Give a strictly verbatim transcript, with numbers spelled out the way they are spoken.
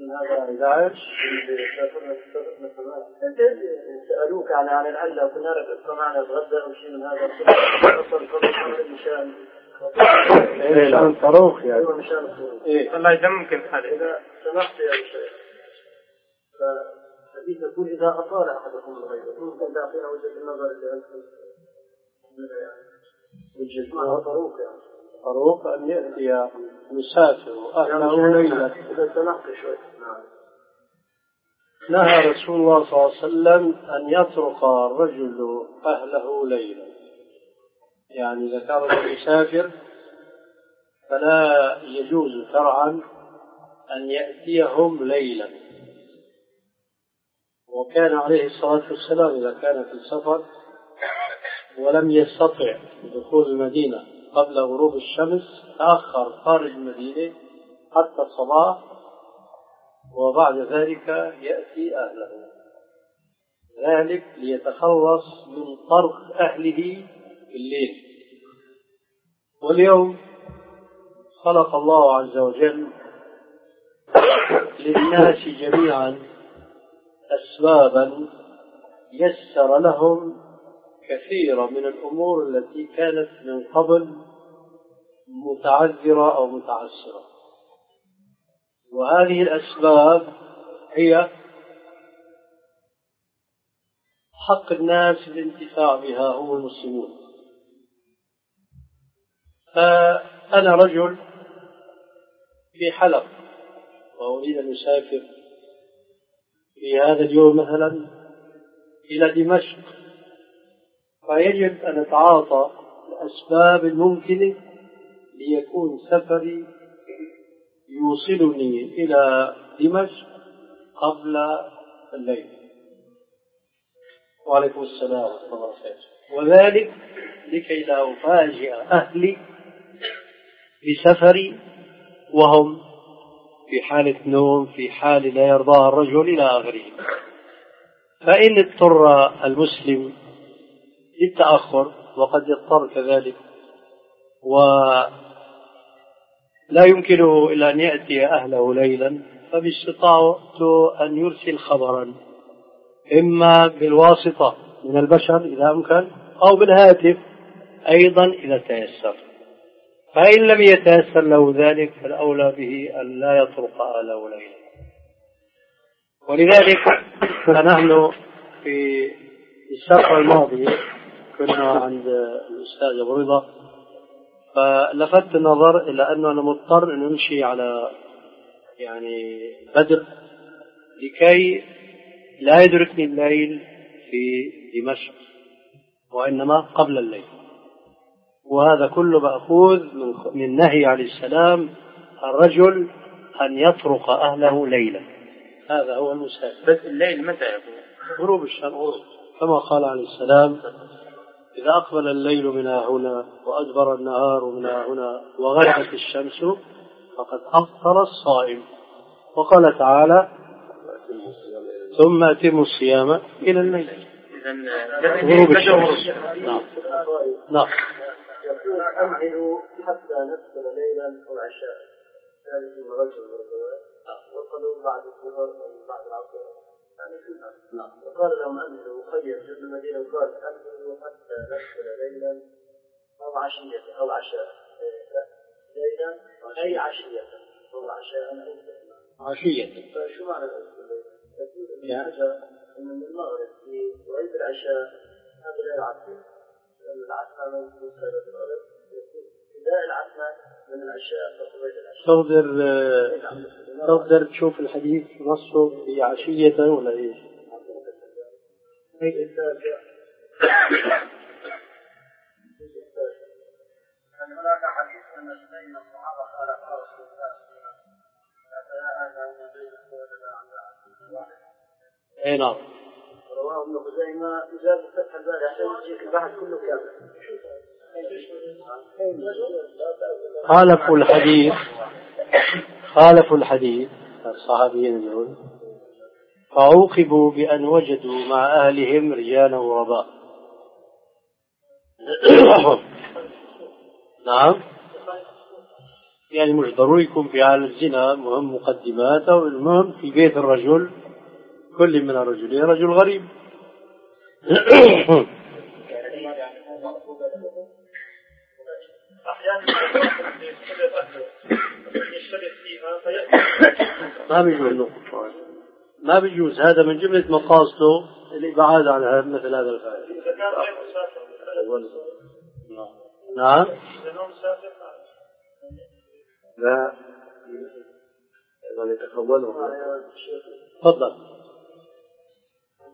هذا إذا عاش سألوك عن عن العلة وكنا نعرف معنا الغداء أو شيء من هذا مشان مشان فاروق يعني مشان إيه الله إذا ممكن هذا إذا سمحت يا شيخ فحديث يقول إذا أطال أحدكم الغيب ممكن تعطينا وجهة النظر اللي أنتم وجهة نظر فاروق يعني فاروق أن يأتي مسافر وأهله ليلة. إذا سمحت شوي. نهى رسول الله صلى الله عليه وسلم أن يترك الرجل أهله ليلا، يعني إذا كان الرجل مسافر فلا يجوز شرعا أن يأتيهم ليلا. وكان عليه الصلاة والسلام إذا كان في السفر ولم يستطع دخول المدينة قبل غروب الشمس تأخر خارج المدينة حتى الصباح، وبعد ذلك يأتي أهله، ذلك ليتخلص من طرق أهله في الليل. واليوم خلق الله عز وجل للناس جميعا أسبابا يسر لهم كثيرا من الأمور التي كانت من قبل متعذرة أو متعسرة، وهذه الأسباب هي حق الناس الانتفاع بها هم المسلمون. فأنا رجل في حلب وأريد أن أسافر في هذا اليوم مثلا إلى دمشق، فيجب أن أتعاطى الأسباب الممكنة ليكون سفري يوصلني إلى دمشق قبل الليل. وعليكم السلام ورحمة الله وبركاته. وذلك لكي لا أفاجئ أهلي بسفري وهم في حالة نوم، في حال لا يرضاها الرجل إلى آخره. فإن اضطر المسلم للتأخر وقد يضطر كذلك ولا يمكنه إلا أن يأتي أهله ليلا، فباستطاعته أن يرسل خبرا إما بالواسطة من البشر إذا أمكن أو بالهاتف أيضا إذا تيسر. فإن لم يتيسر له ذلك فالأولى به أن لا يطرق أهله ليلا. ولذلك فنحن في السفرة الماضية كنا عند الأستاذ أبو رضا، فلفت النظر إلى أنه أنا مضطر أن نمشي على يعني بدر لكي لا يدركني الليل في دمشق وإنما قبل الليل. وهذا كله مأخوذ من نهي عليه السلام الرجل أن يطرق أهله ليلا. هذا هو المسافر. بس الليل متى يكون؟ غروب الشمس، كما قال عليه السلام إذا أقبل الليل من هنا وأدبر النهار من هنا وغربت الشمس فقد أفطر الصائم. وقال تعالى ثم أتموا الصيام إلى الليل. غروب الشمس. نعم نعم. يقول أمهلوا حتى ندخل ليلا أو عشاء، ذلك الرجل وصلوا بعد الظهر أو بعد العصر يعني في النهار. وقال لهم أمهلوا خير جبل المدينة وقال أمهلوا حتى ندخل ليلا أو عشية أو عشاء. ليلا أي عشية أو عشاء عشية. فشو معنى الليل؟ يقول الحاجة إن من المغرب في وقت العشاء هذا غير عصر. العشاء من مسألة المغرب بداية العشاء من العشاء وقبيل العشاء. تقدر تقدر تشوف الحديث نصه في عشية ولا إيش؟ هيك هل هناك حديث أن بين الصحابة قال رسول الله لا بين أي نعم. رواه ابن خزيمة إجازة فتح الباري عشان يجيك البحث كله كامل. خالفوا الحديث خالفوا الحديث الصحابيين دول فعوقبوا بأن وجدوا مع أهلهم رجالا غرباء. نعم يعني مش ضروري يكون في حال الزنا، مهم مقدماته، المهم في بيت الرجل كل من الرجلين رجل غريب. ما بيجوز ما بيجوز، هذا من جملة مقاصده الإبعاد عن مثل هذا الفعل. نعم. لا، يعني تخولوا. تفضل.